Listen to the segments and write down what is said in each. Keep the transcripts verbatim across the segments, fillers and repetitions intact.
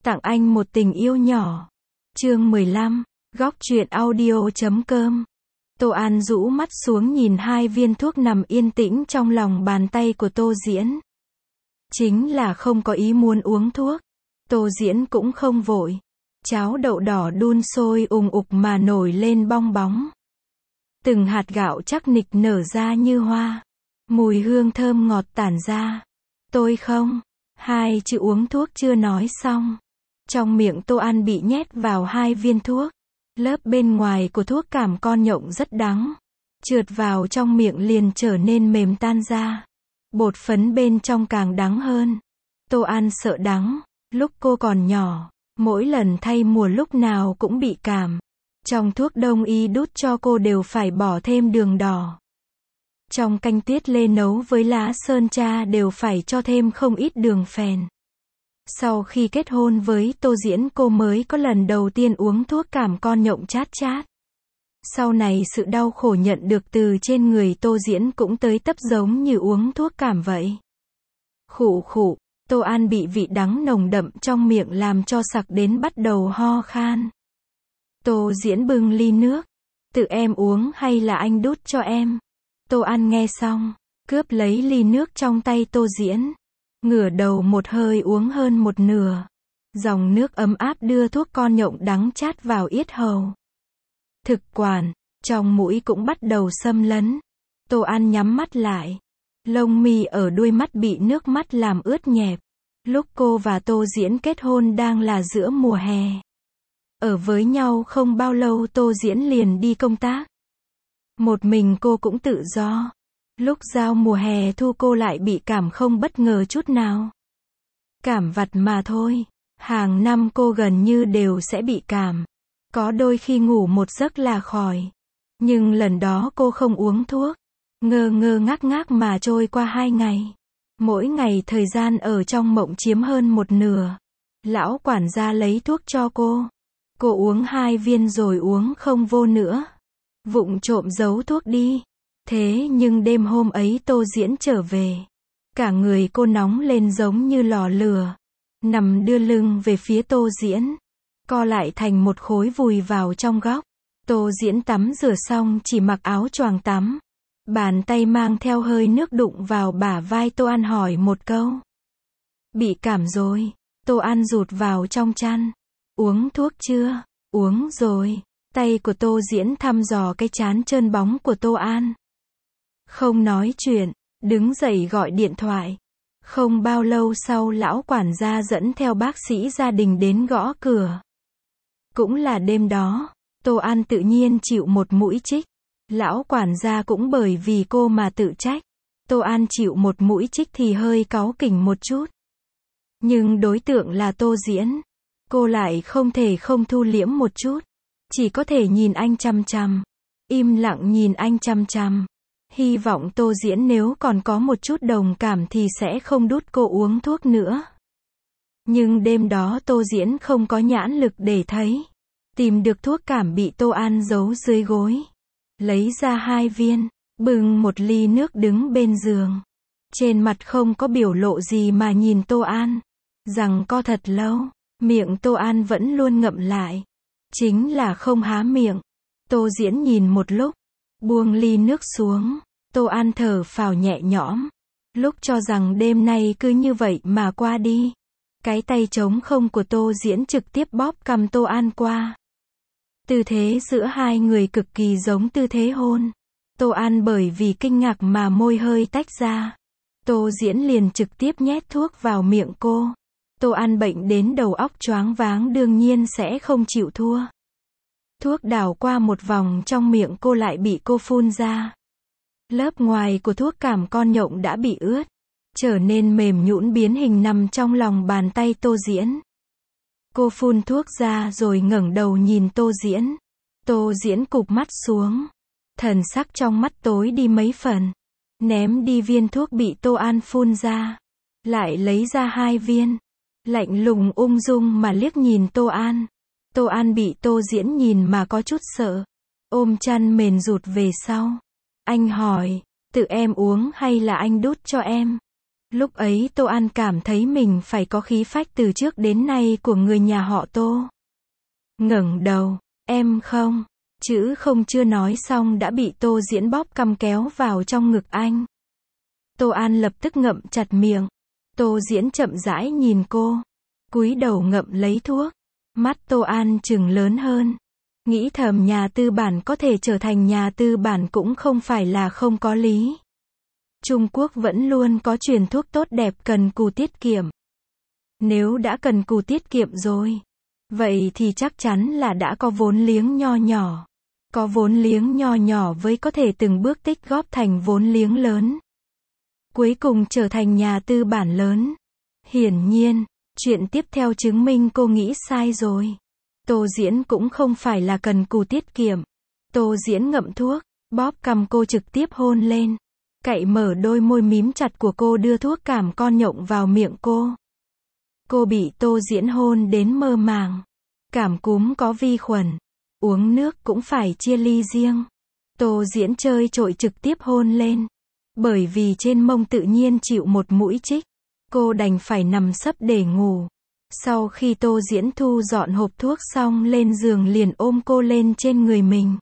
Tặng anh một tình yêu nhỏ. Chương mười lăm, góc truyện audio chấm com. Tô An rũ mắt xuống nhìn hai viên thuốc nằm yên tĩnh trong lòng bàn tay của Tô Diễn. Chính là không có ý muốn uống thuốc. Tô Diễn cũng không vội. Cháo đậu đỏ đun sôi ùng ục mà nổi lên bong bóng. Từng hạt gạo chắc nịch nở ra như hoa. Mùi hương thơm ngọt tản ra. Tôi không. Hai chữ uống thuốc chưa nói xong. Trong miệng Tô An bị nhét vào hai viên thuốc. Lớp bên ngoài của thuốc cảm con nhộng rất đắng. Trượt vào trong miệng liền trở nên mềm tan ra. Bột phấn bên trong càng đắng hơn. Tô An sợ đắng. Lúc cô còn nhỏ, mỗi lần thay mùa lúc nào cũng bị cảm. Trong thuốc đông y đút cho cô đều phải bỏ thêm đường đỏ. Trong canh tiết lê nấu với lá sơn tra đều phải cho thêm không ít đường phèn. Sau khi kết hôn với Tô Diễn cô mới có lần đầu tiên uống thuốc cảm con nhộng chát chát. Sau này sự đau khổ nhận được từ trên người Tô Diễn cũng tới tấp giống như uống thuốc cảm vậy. Khụ khụ, Tô An bị vị đắng nồng đậm trong miệng làm cho sặc đến bắt đầu ho khan. Tô Diễn bưng ly nước. Tự em uống hay là anh đút cho em? Tô An nghe xong, cướp lấy ly nước trong tay Tô Diễn. Ngửa đầu một hơi uống hơn một nửa. Dòng nước ấm áp đưa thuốc con nhộng đắng chát vào yết hầu. Thực quản, trong mũi cũng bắt đầu xâm lấn. Tô An nhắm mắt lại. Lông mi ở đuôi mắt bị nước mắt làm ướt nhẹp. Lúc cô và Tô Diễn kết hôn đang là giữa mùa hè. Ở với nhau không bao lâu Tô Diễn liền đi công tác. Một mình cô cũng tự do. Lúc giao mùa hè thu cô lại bị cảm không bất ngờ chút nào. Cảm vặt mà thôi. Hàng năm cô gần như đều sẽ bị cảm. Có đôi khi ngủ một giấc là khỏi. Nhưng lần đó cô không uống thuốc. Ngơ ngơ ngác ngác mà trôi qua hai ngày. Mỗi ngày thời gian ở trong mộng chiếm hơn một nửa. Lão quản gia lấy thuốc cho cô. Cô uống hai viên rồi uống không vô nữa. Vụng trộm giấu thuốc đi. Thế nhưng đêm hôm ấy Tô Diễn trở về. Cả người cô nóng lên giống như lò lửa. Nằm đưa lưng về phía Tô Diễn. Co lại thành một khối vùi vào trong góc. Tô Diễn tắm rửa xong chỉ mặc áo choàng tắm. Bàn tay mang theo hơi nước đụng vào bả vai Tô An hỏi một câu. Bị cảm rồi. Tô An rụt vào trong chăn. Uống thuốc chưa? Uống rồi. Tay của Tô Diễn thăm dò cái trán trơn bóng của Tô An. Không nói chuyện, đứng dậy gọi điện thoại. Không bao lâu sau lão quản gia dẫn theo bác sĩ gia đình đến gõ cửa. Cũng là đêm đó, Tô An tự nhiên chịu một mũi chích. Lão quản gia cũng bởi vì cô mà tự trách. Tô An chịu một mũi chích thì hơi cáu kỉnh một chút. Nhưng đối tượng là Tô Diễn. Cô lại không thể không thu liễm một chút. Chỉ có thể nhìn anh chằm chằm. Im lặng nhìn anh chằm chằm. Hy vọng Tô Diễn nếu còn có một chút đồng cảm thì sẽ không đút cô uống thuốc nữa. Nhưng đêm đó Tô Diễn không có nhãn lực để thấy. Tìm được thuốc cảm bị Tô An giấu dưới gối. Lấy ra hai viên, bưng một ly nước đứng bên giường. Trên mặt không có biểu lộ gì mà nhìn Tô An. Rằng co thật lâu, miệng Tô An vẫn luôn ngậm lại. Chính là không há miệng. Tô Diễn nhìn một lúc, buông ly nước xuống. Tô An thở phào nhẹ nhõm. Lúc cho rằng đêm nay cứ như vậy mà qua đi. Cái tay trống không của Tô Diễn trực tiếp bóp cằm Tô An qua. Tư thế giữa hai người cực kỳ giống tư thế hôn. Tô An bởi vì kinh ngạc mà môi hơi tách ra. Tô Diễn liền trực tiếp nhét thuốc vào miệng cô. Tô An bệnh đến đầu óc choáng váng đương nhiên sẽ không chịu thua. Thuốc đảo qua một vòng trong miệng cô lại bị cô phun ra. Lớp ngoài của thuốc cảm con nhộng đã bị ướt. Trở nên mềm nhũn biến hình nằm trong lòng bàn tay Tô Diễn. Cô phun thuốc ra rồi ngẩng đầu nhìn Tô Diễn. Tô Diễn cụp mắt xuống. Thần sắc trong mắt tối đi mấy phần. Ném đi viên thuốc bị Tô An phun ra. Lại lấy ra hai viên. Lạnh lùng ung dung mà liếc nhìn Tô An. Tô An bị Tô Diễn nhìn mà có chút sợ. Ôm chăn mền rụt về sau. Anh hỏi, tự em uống hay là anh đút cho em? Lúc ấy Tô An cảm thấy mình phải có khí phách từ trước đến nay của người nhà họ Tô. Ngẩng đầu, em không, chữ không chưa nói xong đã bị Tô Diễn bóp cằm kéo vào trong ngực anh. Tô An lập tức ngậm chặt miệng. Tô Diễn chậm rãi nhìn cô, cúi đầu ngậm lấy thuốc. Mắt Tô An trừng lớn hơn. Nghĩ thầm nhà tư bản có thể trở thành nhà tư bản cũng không phải là không có lý. Trung Quốc vẫn luôn có truyền thuốc tốt đẹp cần cù tiết kiệm. Nếu đã cần cù tiết kiệm rồi, vậy thì chắc chắn là đã có vốn liếng nho nhỏ. Có vốn liếng nho nhỏ với có thể từng bước tích góp thành vốn liếng lớn. Cuối cùng trở thành nhà tư bản lớn. Hiển nhiên, chuyện tiếp theo chứng minh cô nghĩ sai rồi. Tô Diễn cũng không phải là cần cù tiết kiệm. Tô Diễn ngậm thuốc, bóp cằm cô trực tiếp hôn lên. Cậy mở đôi môi mím chặt của cô đưa thuốc cảm con nhộng vào miệng cô. Cô bị Tô Diễn hôn đến mơ màng. Cảm cúm có vi khuẩn. Uống nước cũng phải chia ly riêng. Tô Diễn chơi trội trực tiếp hôn lên. Bởi vì trên mông tự nhiên chịu một mũi chích. Cô đành phải nằm sấp để ngủ. Sau khi Tô Diễn thu dọn hộp thuốc xong lên giường liền ôm cô lên trên người mình.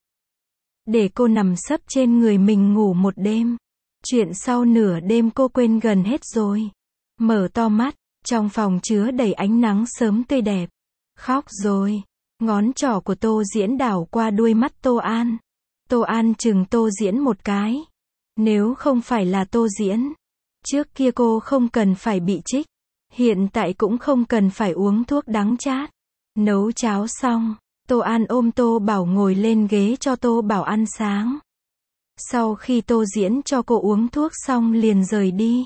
Để cô nằm sấp trên người mình ngủ một đêm. Chuyện sau nửa đêm cô quên gần hết rồi. Mở to mắt, trong phòng chứa đầy ánh nắng sớm tươi đẹp. Khóc rồi. Ngón trỏ của Tô Diễn đảo qua đuôi mắt Tô An. Tô An chừng Tô Diễn một cái. Nếu không phải là Tô Diễn, trước kia cô không cần phải bị trích. Hiện tại cũng không cần phải uống thuốc đắng chát. Nấu cháo xong, Tô An ôm Tô Bảo ngồi lên ghế cho Tô Bảo ăn sáng. Sau khi Tô Diễn cho cô uống thuốc xong liền rời đi.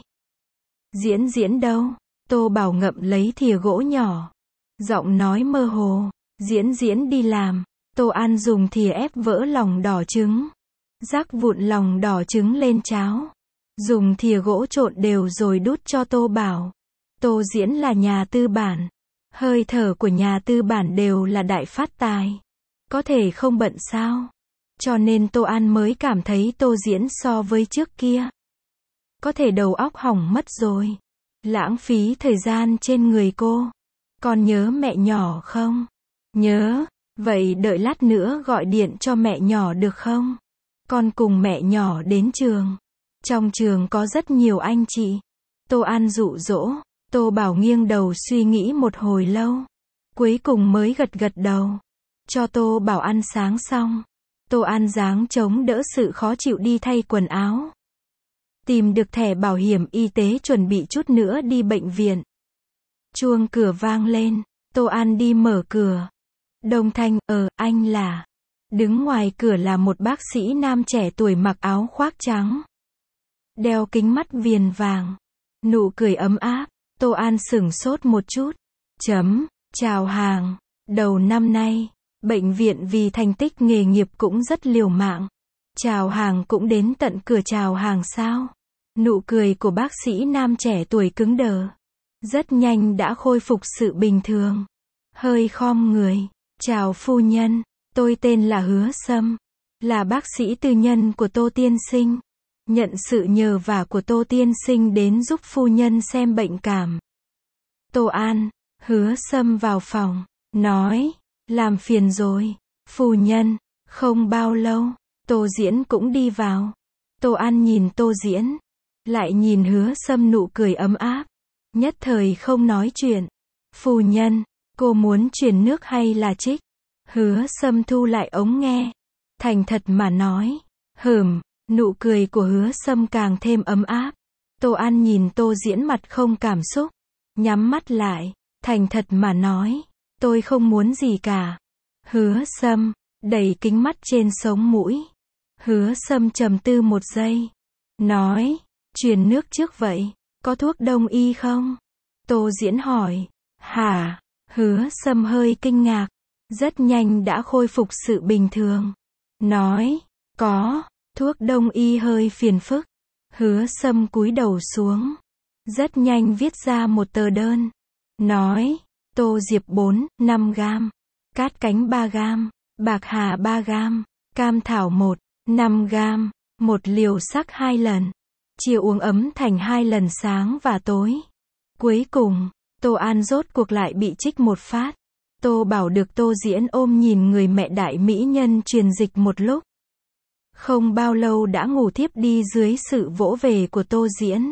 Diễn Diễn đâu? Tô Bảo ngậm lấy thìa gỗ nhỏ. Giọng nói mơ hồ. Diễn Diễn đi làm. Tô An dùng thìa ép vỡ lòng đỏ trứng. Rắc vụn lòng đỏ trứng lên cháo. Dùng thìa gỗ trộn đều rồi đút cho Tô Bảo. Tô Diễn là nhà tư bản. Hơi thở của nhà tư bản đều là đại phát tài. Có thể không bận sao? Cho nên Tô An mới cảm thấy Tô Diễn so với trước kia. Có thể đầu óc hỏng mất rồi. Lãng phí thời gian trên người cô. Con nhớ mẹ nhỏ không? Nhớ. Vậy đợi lát nữa gọi điện cho mẹ nhỏ được không? Con cùng mẹ nhỏ đến trường. Trong trường có rất nhiều anh chị. Tô An dụ dỗ. Tô Bảo nghiêng đầu suy nghĩ một hồi lâu. Cuối cùng mới gật gật đầu. Cho Tô Bảo ăn sáng xong. Tô An giáng chống đỡ sự khó chịu đi thay quần áo. Tìm được thẻ bảo hiểm y tế chuẩn bị chút nữa đi bệnh viện. Chuông cửa vang lên. Tô An đi mở cửa. Đồng Thanh, ờ, anh là. Đứng ngoài cửa là một bác sĩ nam trẻ tuổi mặc áo khoác trắng. Đeo kính mắt viền vàng. Nụ cười ấm áp. Tô An sửng sốt một chút. Chấm, chào hàng. Đầu năm nay, bệnh viện vì thành tích nghề nghiệp cũng rất liều mạng. Chào hàng cũng đến tận cửa chào hàng sao? Nụ cười của bác sĩ nam trẻ tuổi cứng đờ. Rất nhanh đã khôi phục sự bình thường. Hơi khom người. Chào phu nhân, tôi tên là Hứa Sâm. Là bác sĩ tư nhân của Tô tiên sinh. Nhận sự nhờ vả của Tô tiên sinh đến giúp phu nhân xem bệnh cảm. Tô An, Hứa Sâm vào phòng, nói, làm phiền rồi, phu nhân. Không bao lâu, Tô Diễn cũng đi vào. Tô An nhìn Tô Diễn, lại nhìn Hứa Sâm nụ cười ấm áp. Nhất thời không nói chuyện. Phu nhân, cô muốn truyền nước hay là trích? Hứa Sâm thu lại ống nghe. Thành thật mà nói. Hừm, nụ cười của Hứa Sâm càng thêm ấm áp. Tô An nhìn Tô Diễn mặt không cảm xúc. Nhắm mắt lại. Thành thật mà nói. Tôi không muốn gì cả. Hứa Sâm, đẩy kính mắt trên sống mũi. Hứa Sâm trầm tư một giây. Nói, truyền nước trước vậy. Có thuốc đông y không? Tô Diễn hỏi. Hả? Hứa Sâm hơi kinh ngạc. Rất nhanh đã khôi phục sự bình thường. Nói, có, thuốc đông y hơi phiền phức. Hứa Sâm cúi đầu xuống. Rất nhanh viết ra một tờ đơn. Nói, tô diệp bốn, năm gam. Cát cánh ba gam. Bạc hà ba gam. Cam thảo một, năm gam. Một liều sắc hai lần. chia uống ấm thành hai lần sáng và tối. Cuối cùng, Tô An rốt cuộc lại bị trích một phát. Tô Bảo được Tô Diễn ôm nhìn người mẹ đại mỹ nhân truyền dịch một lúc. Không bao lâu đã ngủ thiếp đi dưới sự vỗ về của Tô Diễn.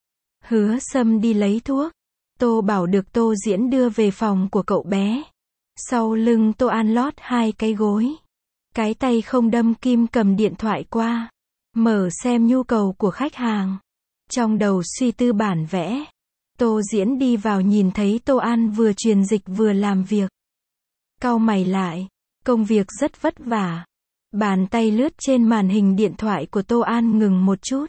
Hứa Sâm đi lấy thuốc. Tô Bảo được Tô Diễn đưa về phòng của cậu bé. Sau lưng Tô An lót hai cái gối. Cái tay không đâm kim cầm điện thoại qua. Mở xem nhu cầu của khách hàng. Trong đầu suy tư bản vẽ. Tô Diễn đi vào nhìn thấy Tô An vừa truyền dịch vừa làm việc. Cau mày lại. Công việc rất vất vả. Bàn tay lướt trên màn hình điện thoại của Tô An ngừng một chút.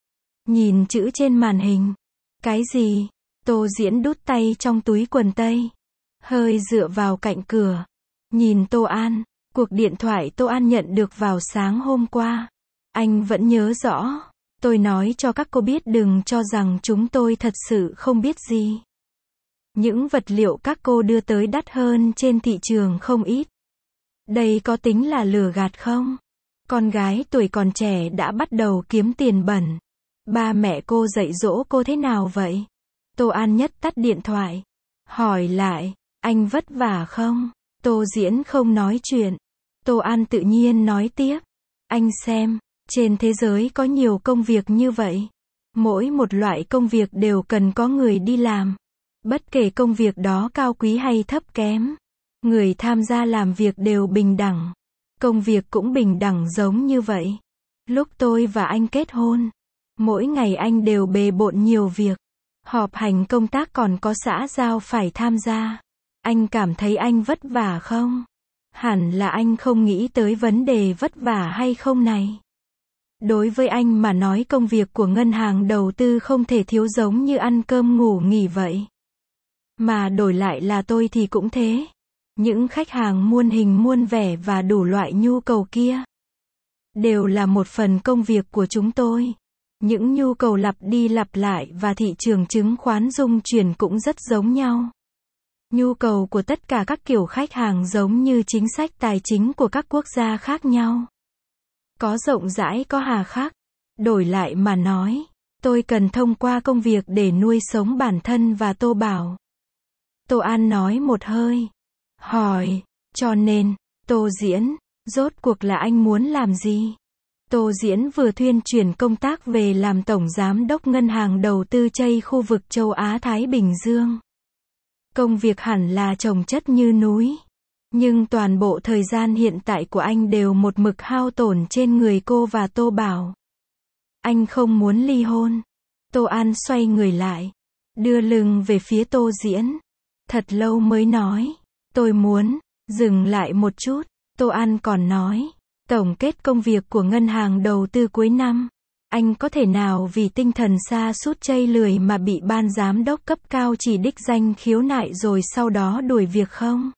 Nhìn chữ trên màn hình. Cái gì? Tô Diễn đút tay trong túi quần tây. Hơi dựa vào cạnh cửa. Nhìn Tô An. Cuộc điện thoại Tô An nhận được vào sáng hôm qua. Anh vẫn nhớ rõ. Tôi nói cho các cô biết đừng cho rằng chúng tôi thật sự không biết gì. Những vật liệu các cô đưa tới đắt hơn trên thị trường không ít. Đây có tính là lừa gạt không? Con gái tuổi còn trẻ đã bắt đầu kiếm tiền bẩn. Ba mẹ cô dạy dỗ cô thế nào vậy? Tô An nhất tắt điện thoại. Hỏi lại, anh vất vả không? Tô Diễn không nói chuyện. Tô An tự nhiên nói tiếp. Anh xem, trên thế giới có nhiều công việc như vậy. Mỗi một loại công việc đều cần có người đi làm. Bất kể công việc đó cao quý hay thấp kém. Người tham gia làm việc đều bình đẳng. Công việc cũng bình đẳng giống như vậy. Lúc tôi và anh kết hôn, mỗi ngày anh đều bề bộn nhiều việc. Họp hành công tác còn có xã giao phải tham gia. Anh cảm thấy anh vất vả không? Hẳn là anh không nghĩ tới vấn đề vất vả hay không này. Đối với anh mà nói công việc của ngân hàng đầu tư không thể thiếu giống như ăn cơm ngủ nghỉ vậy. Mà đổi lại là tôi thì cũng thế. Những khách hàng muôn hình muôn vẻ và đủ loại nhu cầu kia đều là một phần công việc của chúng tôi. Những nhu cầu lặp đi lặp lại và thị trường chứng khoán dung chuyển cũng rất giống nhau. Nhu cầu của tất cả các kiểu khách hàng giống như chính sách tài chính của các quốc gia khác nhau. Có rộng rãi có hà khắc. Đổi lại mà nói, tôi cần thông qua công việc để nuôi sống bản thân và Tô Bảo. Tô An nói một hơi. Hỏi, cho nên, Tô Diễn, rốt cuộc là anh muốn làm gì? Tô Diễn vừa thuyên chuyển công tác về làm tổng giám đốc ngân hàng đầu tư chay khu vực châu Á Thái Bình Dương. Công việc hẳn là chồng chất như núi. Nhưng toàn bộ thời gian hiện tại của anh đều một mực hao tổn trên người cô và Tô Bảo. Anh không muốn ly hôn. Tô An xoay người lại. Đưa lưng về phía Tô Diễn. Thật lâu mới nói. Tôi muốn. Dừng lại một chút. Tô An còn nói. Tổng kết công việc của ngân hàng đầu tư cuối năm. Anh có thể nào vì tinh thần sa sút chây lười mà bị ban giám đốc cấp cao chỉ đích danh khiếu nại rồi sau đó đuổi việc không?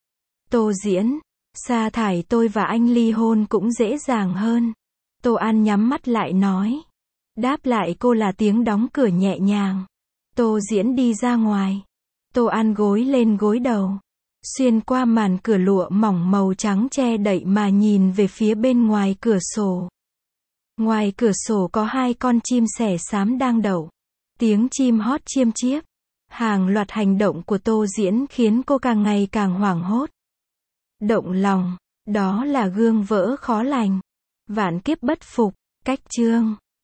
Tô Diễn, sa thải tôi và anh ly hôn cũng dễ dàng hơn. Tô An nhắm mắt lại nói. Đáp lại cô là tiếng đóng cửa nhẹ nhàng. Tô Diễn đi ra ngoài. Tô An gối lên gối đầu. Xuyên qua màn cửa lụa mỏng màu trắng che đậy mà nhìn về phía bên ngoài cửa sổ. Ngoài cửa sổ có hai con chim sẻ xám đang đậu. Tiếng chim hót chiêm chiếp. Hàng loạt hành động của Tô Diễn khiến cô càng ngày càng hoảng hốt. Động lòng, đó là gương vỡ khó lành. Vạn kiếp bất phục, cách chương.